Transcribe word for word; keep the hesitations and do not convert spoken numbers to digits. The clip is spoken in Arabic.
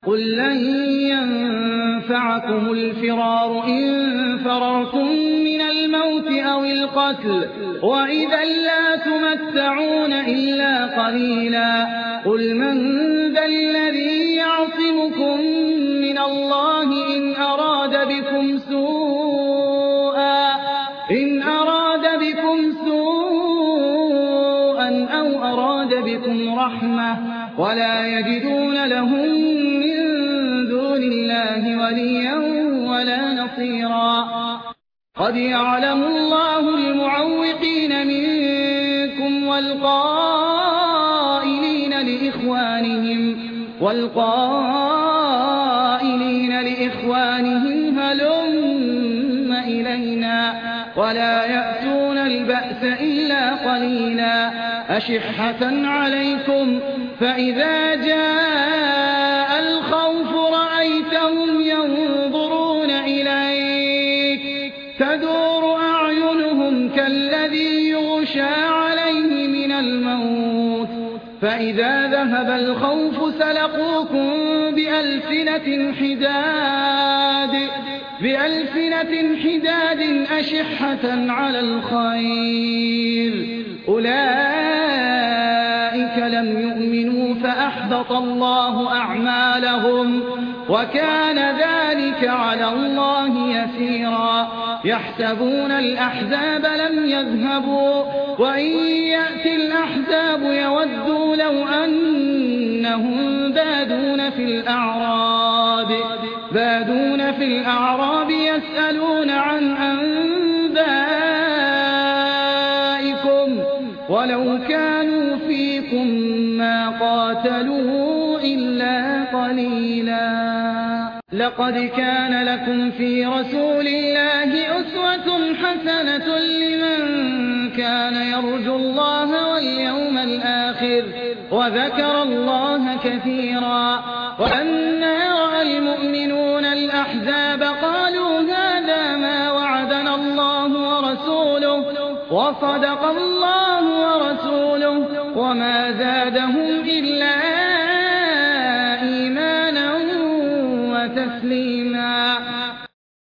قل لن ينفعكم الفرار إن فررتم من الموت أو القتل وإذا لا تمتعون إلا قليلا قل من ذا الذي يعصمكم من الله إن أراد بكم سوءا إن أراد بكم سوءا أو أراد بكم رحمة ولا يجدون لهم من دون الله وليا ولا نصيرا قد يعلم الله المعوقين منكم والقائلين لإخوانهم والقائلين لإخوانهم هلم إلينا ولا يأتون البأس إلا قليلا أشحة عليكم فإذا جاء الخوف رأيتهم ينظرون إليك تدور أعينهم كالذي يغشى عليه من الموت فإذا ذهب الخوف سلقوكم بألسنة حداد بألسنة حداد أشحة على الخير أولئك لم يؤمنوا فأحبط الله أعمالهم وكان ذلك على الله يسيرا يحسبون الأحزاب لم يذهبوا وإن يأتي الأحزاب يودوا لو أنهم بادون في الأعراب بادون في الأعراب يسألون عن أنبائكم ولو كانوا فيكم ما قاتلوا إلا قليلا لقد كان لكم في رسول الله أسوة حسنة لمن كان يرجو الله واليوم الآخر وذكر الله كثيرا وأنا رأى المؤمنون الأحزاب قالوا هذا ما وعدنا الله ورسوله وصدق الله ورسوله وما زادهم إلا